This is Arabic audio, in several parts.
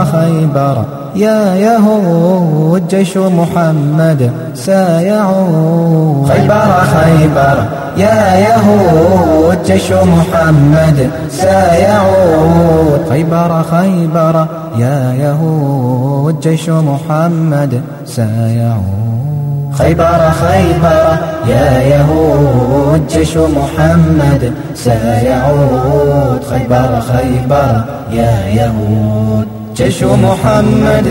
خيبر يا يهود جيش محمد سيعود. خيبر يا يهود جيش محمد سيعود. خيبر يا يهود جيش محمد سيعود. خيبر يا يهود جيش محمد سيعود. خيبر يا يهود جيش محمد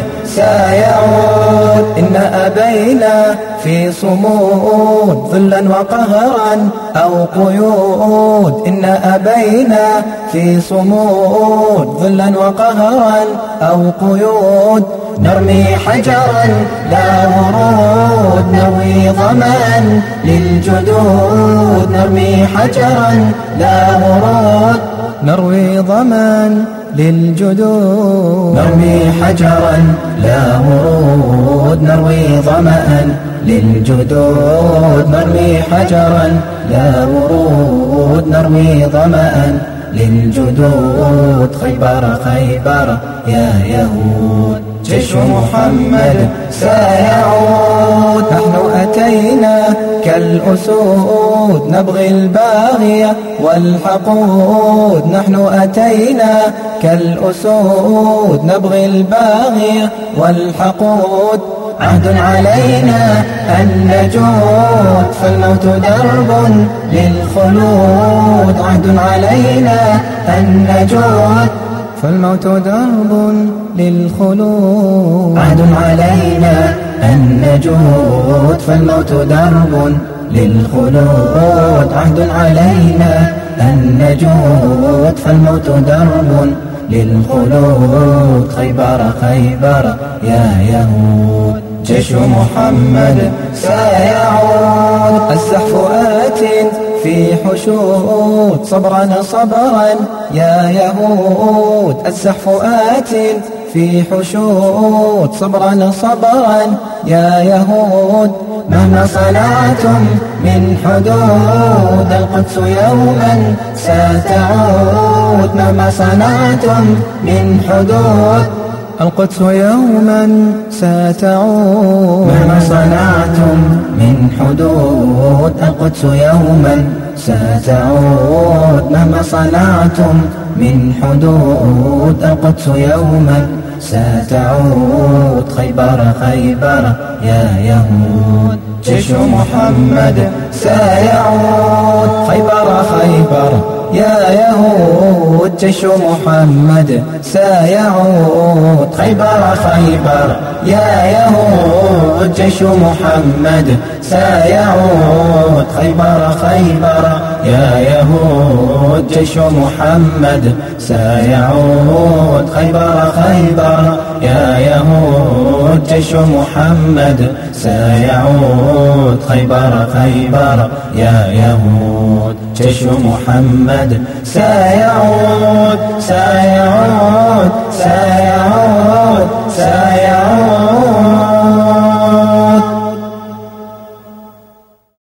سيعود. إن أبينا في صمود ظلا وقهرا أو قيود. إن أبينا في صمود ظلا وقهرا أو قيود. نرمي حجرا لا ورود نروي ظمأ للجدود. نرمي حجرا لا ورود نروي ظمأ للجدود. نرمي حجرا لا ورود نروي ظمأ للجدود. نرمي حجرا لا ورود نروي ظمأ للجدود. خيبر يا يهود جيش محمد سيعود. نحن أتينا كالأسود نبغي الباغي والحقود. نحن أتينا كالأسود نبغي الباغي والحقود. عهد علينا أن نجود فالموت درب للخلود. عهد علينا أن نجود فالموت درب للخلود. عهد علينا أن نجود فالموت درب للخلود. عهد علينا أن نجود فالموت درب للخلود. خيبر يا يهود جيش محمد سيعود. السحف آت في حشود صبرا يا يهود. السحف آت في حشود صبرا يا يهود. مهما صنعتم من حدود القدس يوما ستعود. مهما صنعتم من حدود القدس يوما ستعود. مهما صنعتم من حدود القدس يوما ستعود. مهما صنعتم من حدود القدس يوما ستعود. خيبر يا يهود جيش محمد سيعود. خيبر يا يهود جيش محمد سيعود. خيبر يا يهود جيش محمد سيعود. خيبر يا يهود جيش محمد سيعود. خيبر يا يهود جيش محمد سيعود. خيبر يا يهود جيش محمد سيعود.